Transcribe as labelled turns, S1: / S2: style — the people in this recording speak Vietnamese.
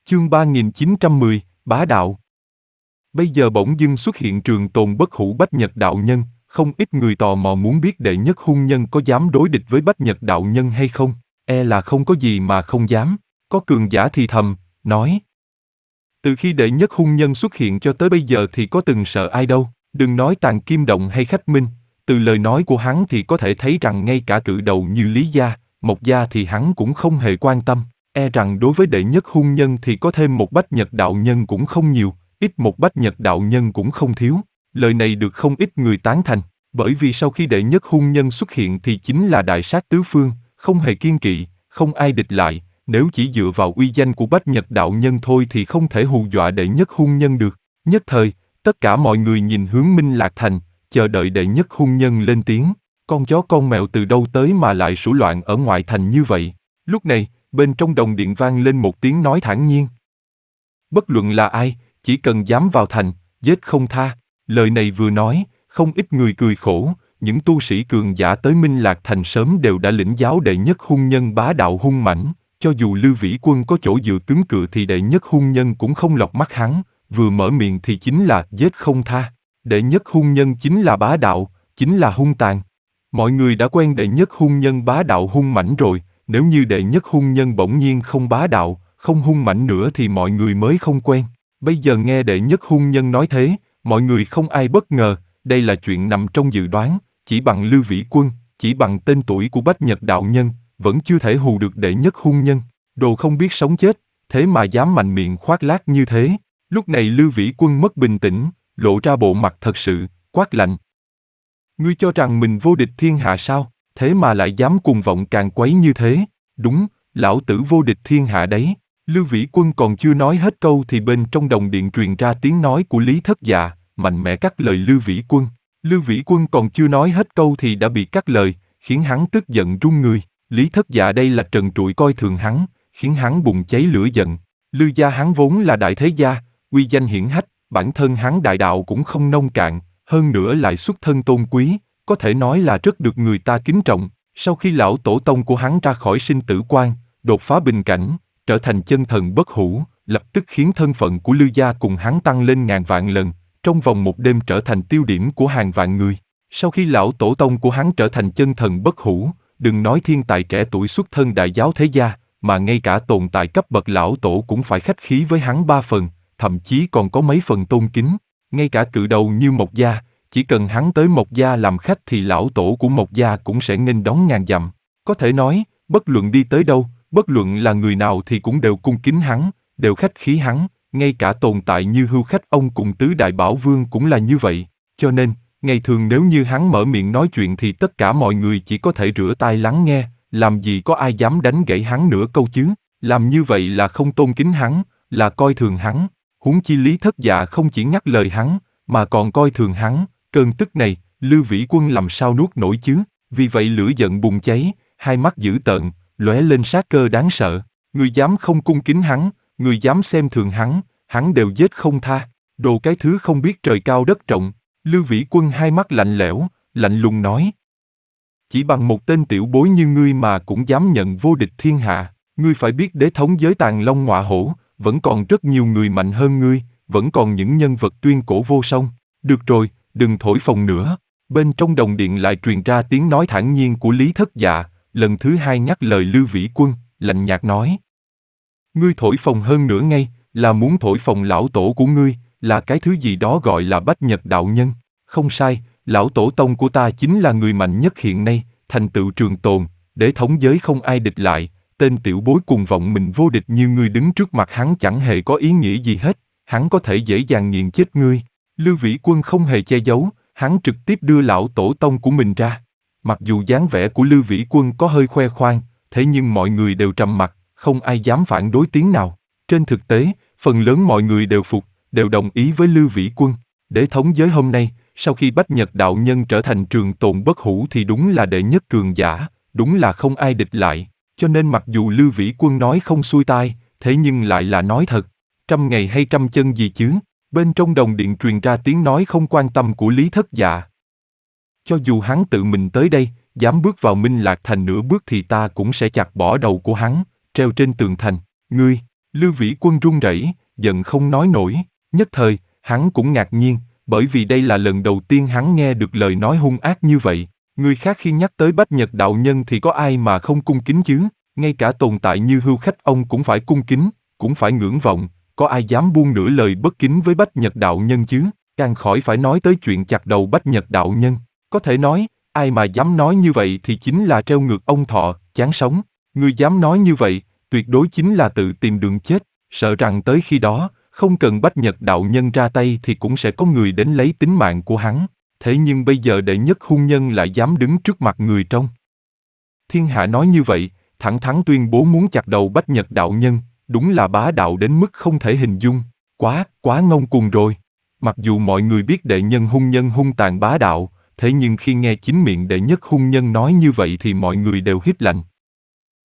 S1: Chương 3910, Bá Đạo. Bây giờ bỗng dưng xuất hiện Trường Tồn Bất Hủ Bách Nhật Đạo Nhân, không ít người tò mò muốn biết đệ nhất hung nhân có dám đối địch với Bách Nhật Đạo Nhân hay không, là không có gì mà không dám. Có cường giả thì thầm, nói. Từ khi đệ nhất hung nhân xuất hiện cho tới bây giờ thì có từng sợ ai đâu, đừng nói Tàng Kim Động hay Khách Minh, từ lời nói của hắn thì có thể thấy rằng ngay cả cự đầu như Lý Gia, Mộc Gia thì hắn cũng không hề quan tâm, rằng đối với đệ nhất hung nhân thì có thêm một Bách Nhật Đạo Nhân cũng không nhiều, ít một Bách Nhật Đạo Nhân cũng không thiếu. Lời này được không ít người tán thành, bởi vì sau khi đệ nhất hung nhân xuất hiện thì chính là đại sát tứ phương, không hề kiêng kỵ, không ai địch lại. Nếu chỉ dựa vào uy danh của Bách Nhật Đạo Nhân thôi thì không thể hù dọa đệ nhất hung nhân được. Nhất thời, tất cả mọi người nhìn hướng Minh Lạc Thành, chờ đợi đệ nhất hung nhân lên tiếng. Con chó con mèo từ đâu tới mà lại sủa loạn ở ngoại thành như vậy? Lúc này, bên trong đồng điện vang lên một tiếng nói thản nhiên. Bất luận là ai, chỉ cần dám vào thành, giết không tha. Lời này vừa nói, không ít người cười khổ, những tu sĩ cường giả tới Minh Lạc Thành sớm đều đã lĩnh giáo đệ nhất hung nhân bá đạo hung mãnh. Cho dù Lưu Vĩ Quân có chỗ dựa cứng cựa thì đệ nhất hung nhân cũng không lọt mắt hắn, vừa mở miệng thì chính là giết không tha. Đệ nhất hung nhân chính là bá đạo, chính là hung tàn. Mọi người đã quen đệ nhất hung nhân bá đạo hung mãnh rồi, nếu như đệ nhất hung nhân bỗng nhiên không bá đạo, không hung mãnh nữa thì mọi người mới không quen. Bây giờ nghe đệ nhất hung nhân nói thế, mọi người không ai bất ngờ, đây là chuyện nằm trong dự đoán, chỉ bằng Lưu Vĩ Quân, chỉ bằng tên tuổi của Bách Nhật Đạo Nhân, vẫn chưa thể hù được đệ nhất hung nhân. Đồ không biết sống chết, thế mà dám mạnh miệng khoác lác như thế. Lúc này Lưu Vĩ Quân mất bình tĩnh, lộ ra bộ mặt thật sự, quát lạnh. Ngươi cho rằng mình vô địch thiên hạ sao, thế mà lại dám cuồng vọng càn quấy như thế? Đúng, lão tử vô địch thiên hạ đấy. Lưu Vĩ Quân còn chưa nói hết câu thì bên trong đồng điện truyền ra tiếng nói của Lý Thất Dạ, mạnh mẽ cắt lời Lưu Vĩ Quân. Lưu Vĩ Quân còn chưa nói hết câu thì đã bị cắt lời, khiến hắn tức giận run người. Lý Thất Dạ đây là trần trụi coi thường hắn, khiến hắn bùng cháy lửa giận. Lưu gia hắn vốn là đại thế gia, uy danh hiển hách, bản thân hắn đại đạo cũng không nông cạn, hơn nữa lại xuất thân tôn quý, có thể nói là rất được người ta kính trọng. Sau khi lão tổ tông của hắn ra khỏi sinh tử quan, đột phá bình cảnh, trở thành chân thần bất hủ, lập tức khiến thân phận của Lưu gia cùng hắn tăng lên ngàn vạn lần, trong vòng một đêm trở thành tiêu điểm của hàng vạn người. Sau khi lão tổ tông của hắn trở thành chân thần bất hủ, đừng nói thiên tài trẻ tuổi xuất thân đại giáo thế gia, mà ngay cả tồn tại cấp bậc lão tổ cũng phải khách khí với hắn 3 phần, thậm chí còn có mấy phần tôn kính. Ngay cả cự đầu như Mộc Gia, chỉ cần hắn tới Mộc Gia làm khách thì lão tổ của Mộc Gia cũng sẽ nghênh đón ngàn dặm. Có thể nói, bất luận đi tới đâu, bất luận là người nào thì cũng đều cung kính hắn, đều khách khí hắn, ngay cả tồn tại như Hưu Khách ông cùng Tứ Đại Bảo Vương cũng là như vậy. Cho nên, ngày thường nếu như hắn mở miệng nói chuyện thì tất cả mọi người chỉ có thể rửa tai lắng nghe, làm gì có ai dám đánh gãy hắn nửa câu chứ. Làm như vậy là không tôn kính hắn, là coi thường hắn. Huống chi Lý Thất Dạ không chỉ ngắt lời hắn, mà còn coi thường hắn. Cơn tức này, Lưu Vĩ Quân làm sao nuốt nổi chứ? Vì vậy lửa giận bùng cháy, hai mắt dữ tợn, lóe lên sát cơ đáng sợ. Người dám không cung kính hắn, người dám xem thường hắn đều giết không tha. Đồ cái thứ không biết trời cao đất rộng. Lưu Vĩ Quân hai mắt lạnh lẽo, lạnh lùng nói. Chỉ bằng một tên tiểu bối như ngươi mà cũng dám nhận vô địch thiên hạ, ngươi phải biết đế thống giới Tàng Long Ngọa Hổ, vẫn còn rất nhiều người mạnh hơn ngươi, vẫn còn những nhân vật tuyên cổ vô song. Được rồi, đừng thổi phồng nữa. Bên trong đồng điện lại truyền ra tiếng nói thản nhiên của Lý Thất Dạ, lần thứ hai nhắc lời Lưu Vĩ Quân, lạnh nhạt nói. Ngươi thổi phồng hơn nữa ngay, là muốn thổi phồng lão tổ của ngươi, là cái thứ gì đó gọi là Bách Nhật Đạo Nhân. Không sai, lão tổ tông của ta chính là người mạnh nhất hiện nay, thành tựu trường tồn, để thống giới không ai địch lại. Tên tiểu bối cuồng vọng mình vô địch như ngươi đứng trước mặt hắn chẳng hề có ý nghĩa gì hết, hắn có thể dễ dàng nghiền chết ngươi. Lưu Vĩ Quân không hề che giấu, hắn trực tiếp đưa lão tổ tông của mình ra. Mặc dù dáng vẻ của Lưu Vĩ Quân có hơi khoe khoang, thế nhưng mọi người đều trầm mặc, không ai dám phản đối tiếng nào. Trên thực tế, phần lớn mọi người đều phục, đều đồng ý với Lưu Vĩ Quân. Để thống giới hôm nay, sau khi Bách Nhật Đạo Nhân trở thành trường tồn bất hủ thì đúng là đệ nhất cường giả, đúng là không ai địch lại. Cho nên mặc dù Lưu Vĩ Quân nói không xuôi tai, thế nhưng lại là nói thật. 100 ngày hay 100 chân gì chứ? Bên trong đồng điện truyền ra tiếng nói không quan tâm của Lý Thất Dạ. Cho dù hắn tự mình tới đây, dám bước vào Minh Lạc Thành nửa bước thì ta cũng sẽ chặt bỏ đầu của hắn, treo trên tường thành. Ngươi, Lưu Vĩ Quân run rẩy, giận không nói nổi. Nhất thời, hắn cũng ngạc nhiên, bởi vì đây là lần đầu tiên hắn nghe được lời nói hung ác như vậy. Người khác khi nhắc tới Bách Nhật đạo nhân thì có ai mà không cung kính chứ? Ngay cả tồn tại như Hưu Khách ông cũng phải cung kính, cũng phải ngưỡng vọng, có ai dám buông nửa lời bất kính với Bách Nhật đạo nhân chứ? Càng khỏi phải nói tới chuyện chặt đầu Bách Nhật đạo nhân. Có thể nói, ai mà dám nói như vậy thì chính là treo ngược ông Thọ, chán sống. Người dám nói như vậy, tuyệt đối chính là tự tìm đường chết, sợ rằng tới khi đó, không cần Bách Nhật đạo nhân ra tay thì cũng sẽ có người đến lấy tính mạng của hắn. Thế nhưng bây giờ đệ nhất hung nhân lại dám đứng trước mặt người trong thiên hạ nói như vậy, thẳng thắn tuyên bố muốn chặt đầu Bách Nhật đạo nhân, đúng là bá đạo đến mức không thể hình dung, quá ngông cuồng rồi. Mặc dù mọi người biết đệ nhân hung tàn bá đạo, thế nhưng khi nghe chính miệng đệ nhất hung nhân nói như vậy thì mọi người đều hít lạnh.